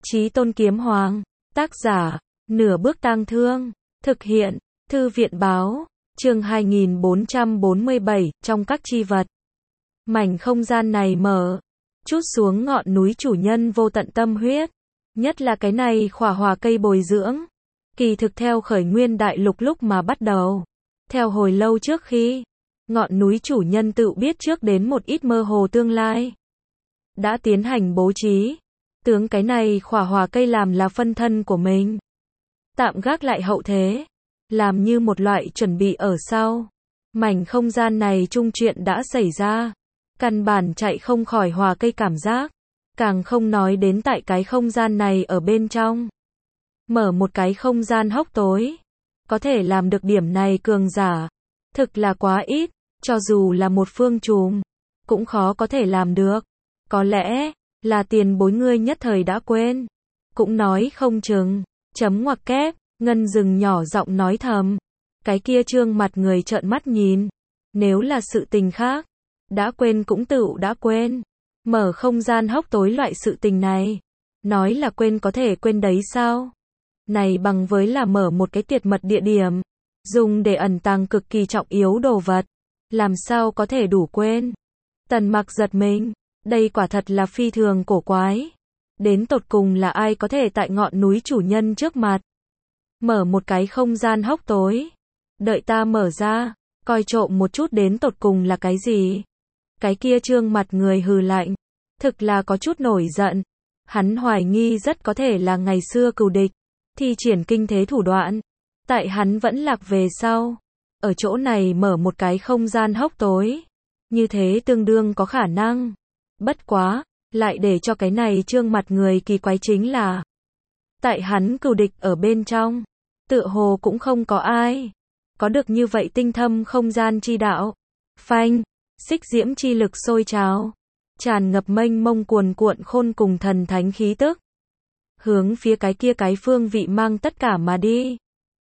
Chí Tôn Kiếm Hoàng, tác giả, Nửa Bước Tang Thương, thực hiện, Thư viện báo, chương 2447, trong các chi vật. Mảnh không gian này mở, chút xuống ngọn núi chủ nhân vô tận tâm huyết, nhất là cái này khỏa hòa cây bồi dưỡng. Kỳ thực theo khởi nguyên đại lục lúc mà bắt đầu, theo hồi lâu trước khi, ngọn núi chủ nhân tự biết trước đến một ít mơ hồ tương lai. Đã tiến hành bố trí, tướng cái này khỏa hòa cây làm là phân thân của mình. Tạm gác lại hậu thế, làm như một loại chuẩn bị ở sau. Mảnh không gian này chung chuyện đã xảy ra, căn bản chạy không khỏi hòa cây cảm giác, càng không nói đến tại cái không gian này ở bên trong. Mở một cái không gian hốc tối, có thể làm được điểm này cường giả, thực là quá ít, cho dù là một phương trùm, cũng khó có thể làm được. Có lẽ, là tiền bối ngươi nhất thời đã quên, cũng nói không chừng, chấm ngoặc kép, Ngân Dừng nhỏ giọng nói thầm. Cái kia trương mặt người trợn mắt nhìn, nếu là sự tình khác, đã quên cũng tựu đã quên. Mở không gian hốc tối loại sự tình này, nói là quên có thể quên đấy sao? Này bằng với là mở một cái tuyệt mật địa điểm, dùng để ẩn tàng cực kỳ trọng yếu đồ vật, làm sao có thể đủ quên? Tần Mặc giật mình, đây quả thật là phi thường cổ quái. Đến tột cùng là ai có thể tại ngọn núi chủ nhân trước mặt mở một cái không gian hốc tối? Đợi ta mở ra, coi trộm một chút đến tột cùng là cái gì? Cái kia trương mặt người hừ lạnh, thực là có chút nổi giận. Hắn hoài nghi rất có thể là ngày xưa cừu địch, thi triển kinh thế thủ đoạn. Tại hắn vẫn lạc về sau, ở chỗ này mở một cái không gian hốc tối. Như thế tương đương có khả năng. Bất quá, lại để cho cái này trương mặt người kỳ quái chính là, tại hắn cừu địch ở bên trong, tựa hồ cũng không có ai có được như vậy tinh thâm không gian chi đạo. Phanh, xích diễm chi lực sôi trào, tràn ngập mênh mông cuồn cuộn khôn cùng thần thánh khí tức, hướng phía cái kia cái phương vị mang tất cả mà đi.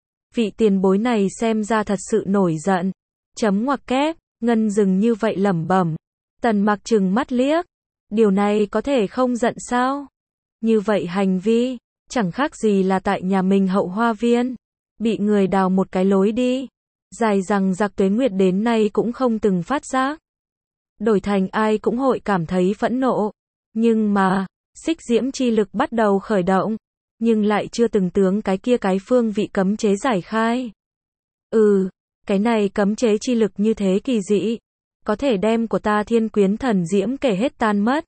Vị tiền bối này xem ra thật sự nổi giận. Chấm ngoặc kép, Ngân Dừng như vậy lẩm bẩm. Tần Mặc trừng mắt liếc, điều này có thể không giận sao? Như vậy hành vi, chẳng khác gì là tại nhà mình hậu hoa viên, bị người đào một cái lối đi, dài rằng giặc tuế nguyệt đến nay cũng không từng phát giác. Đổi thành ai cũng hội cảm thấy phẫn nộ. Nhưng mà, xích diễm chi lực bắt đầu khởi động, nhưng lại chưa từng tướng cái kia cái phương vị cấm chế giải khai. Cái này cấm chế chi lực như thế kỳ dị, có thể đem của ta Thiên Quyến Thần Diễm kể hết tan mất.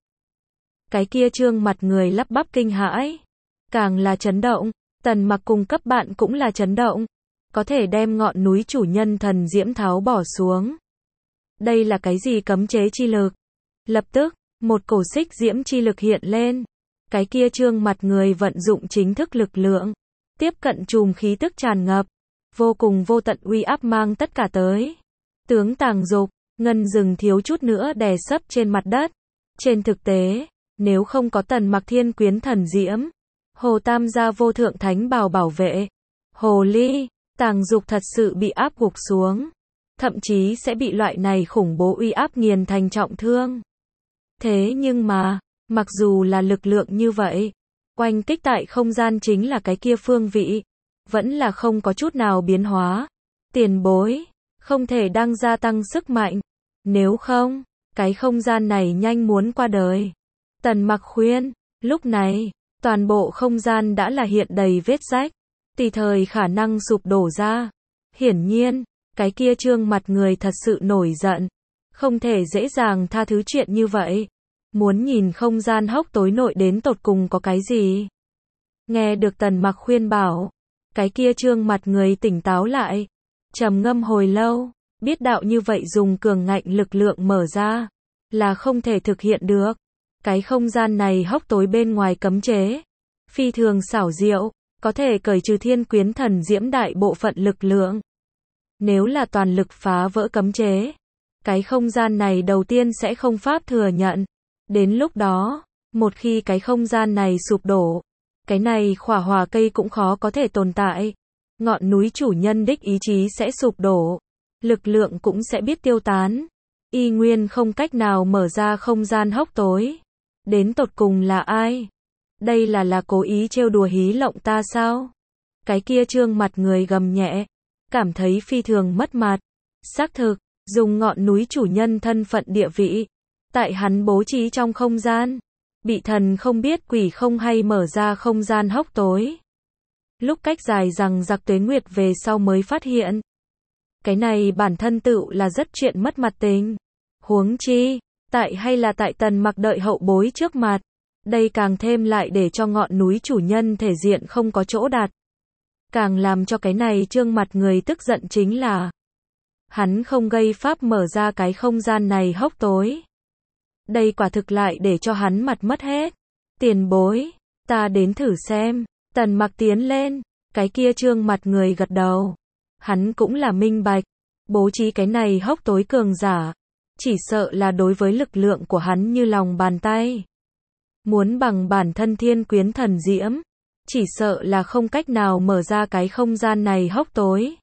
Cái kia trương mặt người lắp bắp kinh hãi, càng là chấn động. Tần Mặc cùng cấp bạn cũng là chấn động, có thể đem ngọn núi chủ nhân thần diễm tháo bỏ xuống. Đây là cái gì cấm chế chi lực? Lập tức, một cổ xích diễm chi lực hiện lên. Cái kia trương mặt người vận dụng chính thức lực lượng, tiếp cận chùm khí tức tràn ngập, vô cùng vô tận uy áp mang tất cả tới. Tướng Tàng Dục, Ngân Dừng thiếu chút nữa đè sấp trên mặt đất. Trên thực tế, nếu không có Tần Mặc Thiên Quyến Thần Diễm, Hồ Tam gia vô thượng thánh bào bảo vệ, Hồ Ly, Tàng Dục thật sự bị áp gục xuống, thậm chí sẽ bị loại này khủng bố uy áp nghiền thành trọng thương. Thế nhưng mà, mặc dù là lực lượng như vậy, oanh kích tại không gian chính là cái kia phương vị, vẫn là không có chút nào biến hóa. Tiền bối, không thể đang gia tăng sức mạnh, nếu không, cái không gian này nhanh muốn qua đời. Tần Mặc khuyên, lúc này, toàn bộ không gian đã là hiện đầy vết rách, tùy thời khả năng sụp đổ ra. Hiển nhiên, cái kia trương mặt người thật sự nổi giận, không thể dễ dàng tha thứ chuyện như vậy. Muốn nhìn không gian hốc tối nội đến tột cùng có cái gì. Nghe được Tần Mặc khuyên bảo, cái kia trương mặt người tỉnh táo lại, trầm ngâm hồi lâu, biết đạo như vậy dùng cường ngạnh lực lượng mở ra, là không thể thực hiện được. Cái không gian này hốc tối bên ngoài cấm chế, phi thường xảo diệu, có thể cởi trừ Thiên Quyến Thần Diễm đại bộ phận lực lượng. Nếu là toàn lực phá vỡ cấm chế, cái không gian này đầu tiên sẽ không pháp thừa nhận. Đến lúc đó, một khi cái không gian này sụp đổ, cái này khỏa hòa cây cũng khó có thể tồn tại. Ngọn núi chủ nhân đích ý chí sẽ sụp đổ, lực lượng cũng sẽ biết tiêu tán. Y nguyên không cách nào mở ra không gian hốc tối. Đến tột cùng là ai? Đây là cố ý trêu đùa hí lộng ta sao? Cái kia trương mặt người gầm nhẹ, cảm thấy phi thường mất mặt. Xác thực, dùng ngọn núi chủ nhân thân phận địa vị, tại hắn bố trí trong không gian, bị thần không biết quỷ không hay mở ra không gian hốc tối. Lúc cách dài rằng giặc tuế nguyệt về sau mới phát hiện. Cái này bản thân tựu là rất chuyện mất mặt tình. Huống chi, tại hay là tại Tần Mặc đợi hậu bối trước mặt. Đây càng thêm lại để cho ngọn núi chủ nhân thể diện không có chỗ đặt. Càng làm cho cái này trương mặt người tức giận chính là hắn không gây pháp mở ra cái không gian này hốc tối. Đây quả thực lại để cho hắn mặt mất hết. Tiền bối, ta đến thử xem. Tần Mặc tiến lên, cái kia trương mặt người gật đầu. Hắn cũng là minh bạch, bố trí cái này hốc tối cường giả, chỉ sợ là đối với lực lượng của hắn như lòng bàn tay. Muốn bằng bản thân thiên quyến thần diễm, chỉ sợ là không cách nào mở ra cái không gian này hốc tối.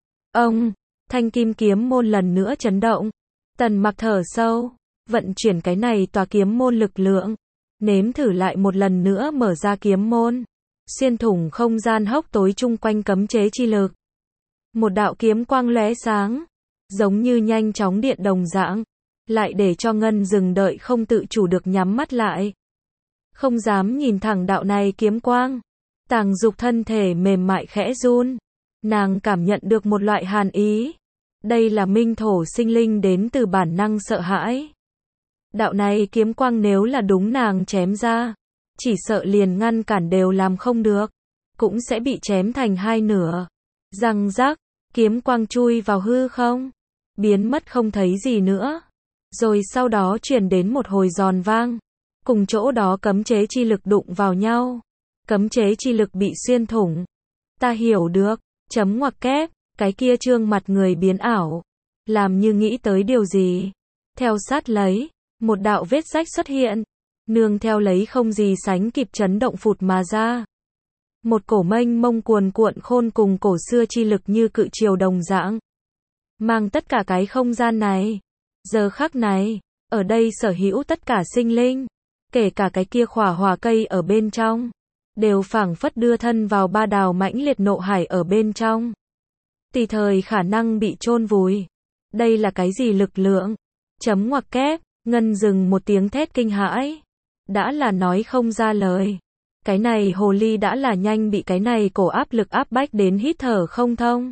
Ông, thanh kim kiếm môn lần nữa chấn động. Tần Mặc thở sâu, vận chuyển cái này tòa kiếm môn lực lượng, nếm thử lại một lần nữa mở ra kiếm môn, xuyên thủng không gian hốc tối chung quanh cấm chế chi lực. Một đạo kiếm quang lóe sáng, giống như nhanh chóng điện đồng dạng, lại để cho Ngân Dừng đợi không tự chủ được nhắm mắt lại. Không dám nhìn thẳng đạo này kiếm quang. Tàng Dục thân thể mềm mại khẽ run. Nàng cảm nhận được một loại hàn ý. Đây là minh thổ sinh linh đến từ bản năng sợ hãi. Đạo này kiếm quang nếu là đúng nàng chém ra, chỉ sợ liền ngăn cản đều làm không được, cũng sẽ bị chém thành hai nửa. Răng rắc, kiếm quang chui vào hư không, biến mất không thấy gì nữa. Rồi sau đó truyền đến một hồi giòn vang, cùng chỗ đó cấm chế chi lực đụng vào nhau. Cấm chế chi lực bị xuyên thủng. Ta hiểu được, chấm ngoặc kép, cái kia trương mặt người biến ảo, làm như nghĩ tới điều gì. Theo sát lấy, một đạo vết rách xuất hiện, nương theo lấy không gì sánh kịp chấn động phụt mà ra. Một cổ mênh mông cuồn cuộn khôn cùng cổ xưa chi lực như cự triều đồng dạng, mang tất cả cái không gian này. Giờ khắc này, ở đây sở hữu tất cả sinh linh, kể cả cái kia khỏa hỏa cây ở bên trong, đều phảng phất đưa thân vào ba đào mãnh liệt nộ hải ở bên trong. Tùy thời khả năng bị chôn vùi. Đây là cái gì lực lượng? Chấm ngoặc kép, Ngân Dừng một tiếng thét kinh hãi. Đã là nói không ra lời. Cái này hồ ly đã là nhanh bị cái này cổ áp lực áp bách đến hít thở không thông.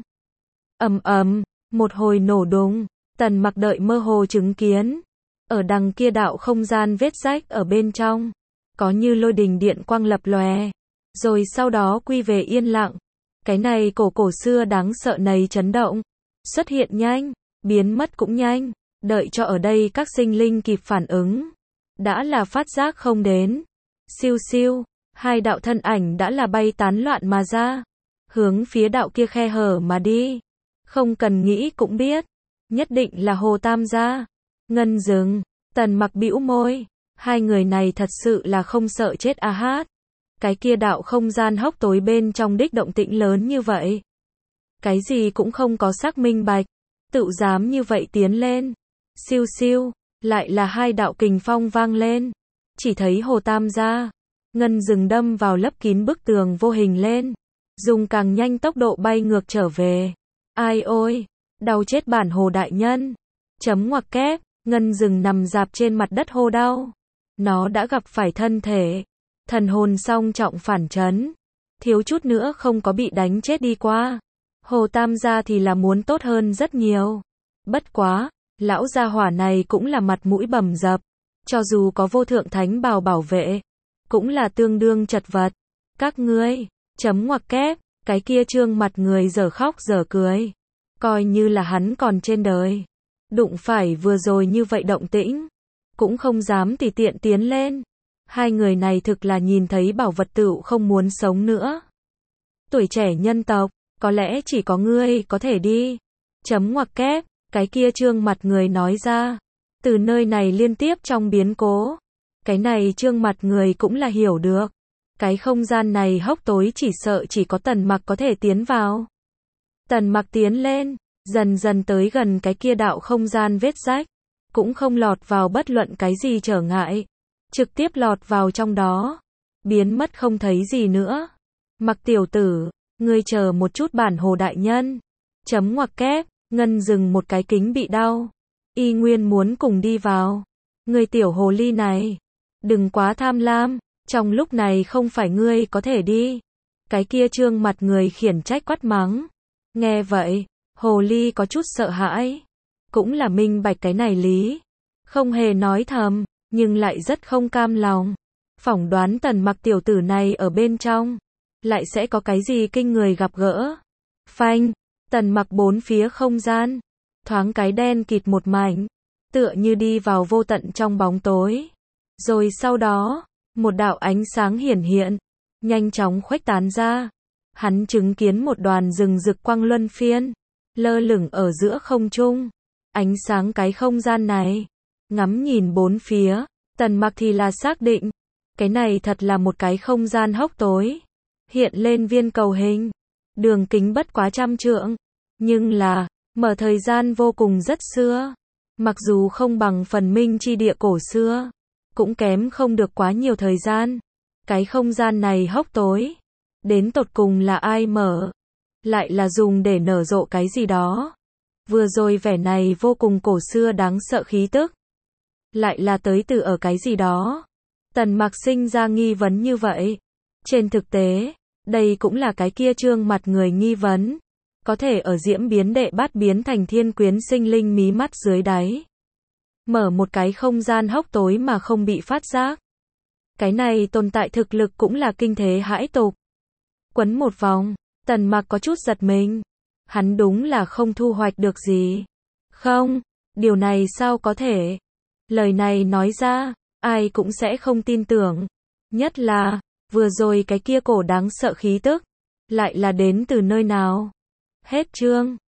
Ầm ầm, một hồi nổ đùng, Tần Mặc đợi mơ hồ chứng kiến. Ở đằng kia đạo không gian vết rách ở bên trong, có như lôi đình điện quang lập lòe, rồi sau đó quy về yên lặng. Cái này cổ xưa đáng sợ này chấn động, xuất hiện nhanh, biến mất cũng nhanh, đợi cho ở đây các sinh linh kịp phản ứng, đã là phát giác không đến. Siêu siêu, hai đạo thân ảnh đã là bay tán loạn mà ra, hướng phía đạo kia khe hở mà đi. Không cần nghĩ cũng biết, nhất định là Hồ Tam gia. Ngân Dừng, Tần Mặc bĩu môi, hai người này thật sự là không sợ chết a hát. Cái kia đạo không gian hốc tối bên trong đích động tĩnh lớn như vậy, cái gì cũng không có xác minh bạch, tự dám như vậy tiến lên. Siêu siêu, lại là hai đạo kình phong vang lên, chỉ thấy Hồ Tam gia, Ngân Dừng đâm vào lấp kín bức tường vô hình lên, dùng càng nhanh tốc độ bay ngược trở về. Ai ôi, đau chết bản Hồ đại nhân. Chấm ngoặc kép, Ngân Dừng nằm dạp trên mặt đất hô đau. Nó đã gặp phải thân thể, thần hồn song trọng phản chấn, thiếu chút nữa không có bị đánh chết đi qua. Hồ Tam gia thì là muốn tốt hơn rất nhiều. Bất quá, lão gia hỏa này cũng là mặt mũi bầm dập, cho dù có vô thượng thánh bào bảo vệ, cũng là tương đương chật vật. Các ngươi, chấm ngoặc kép, cái kia trương mặt người dở khóc dở cười, coi như là hắn còn trên đời, đụng phải vừa rồi như vậy động tĩnh, cũng không dám tùy tiện tiến lên. Hai người này thực là nhìn thấy bảo vật tựu không muốn sống nữa. Tuổi trẻ nhân tộc, có lẽ chỉ có ngươi có thể đi. Chấm ngoặc kép, cái kia trương mặt người nói ra. Từ nơi này liên tiếp trong biến cố, cái này trương mặt người cũng là hiểu được. Cái không gian này hốc tối chỉ sợ chỉ có Tần Mặc có thể tiến vào. Tần Mặc tiến lên, dần dần tới gần cái kia đạo không gian vết rách, cũng không lọt vào bất luận cái gì trở ngại, trực tiếp lọt vào trong đó. biến mất không thấy gì nữa. Mặc tiểu tử, ngươi chờ một chút bản hồ đại nhân. Chấm ngoặc kép, Ngân dừng một cái kính bị đau. Y nguyên muốn cùng đi vào. Ngươi tiểu hồ ly này, đừng quá tham lam, trong lúc này không phải ngươi có thể đi. Cái kia trương mặt người khiển trách quát mắng. Nghe vậy, hồ ly có chút sợ hãi. Cũng là minh bạch cái này lý. Không hề nói thầm, nhưng lại rất không cam lòng. Phỏng đoán Tần Mặc tiểu tử này ở bên trong, lại sẽ có cái gì kinh người gặp gỡ. Phanh, Tần Mặc bốn phía không gian, thoáng cái đen kịt một mảnh, tựa như đi vào vô tận trong bóng tối. Rồi sau đó, một đạo ánh sáng hiển hiện, nhanh chóng khuếch tán ra. Hắn chứng kiến một đoàn rừng rực quang luân phiên, lơ lửng ở giữa không trung. Ánh sáng cái không gian này, ngắm nhìn bốn phía, Tần Mặc thì là xác định, cái này thật là một cái không gian hốc tối. Hiện lên viên cầu hình, đường kính bất quá 100 trượng, nhưng là, mở thời gian vô cùng rất xưa. Mặc dù không bằng phần minh chi địa cổ xưa, cũng kém không được quá nhiều thời gian. Cái không gian này hốc tối, đến tột cùng là ai mở? Lại là dùng để nở rộ cái gì đó? Vừa rồi vẻ này vô cùng cổ xưa đáng sợ khí tức, lại là tới từ ở cái gì đó? Tần Mặc sinh ra nghi vấn như vậy. Trên thực tế, đây cũng là cái kia trương mặt người nghi vấn. Có thể ở Diễm biến đệ bát biến thành thiên quyến sinh linh mí mắt dưới đáy, mở một cái không gian hốc tối mà không bị phát giác. Cái này tồn tại thực lực cũng là kinh thế hãi tục. Quấn một vòng, Tần Mặc có chút giật mình. Hắn đúng là không thu hoạch được gì. Không, điều này sao có thể? Lời này nói ra, ai cũng sẽ không tin tưởng. Nhất là, vừa rồi cái kia cổ đáng sợ khí tức, lại là đến từ nơi nào? Hết chương.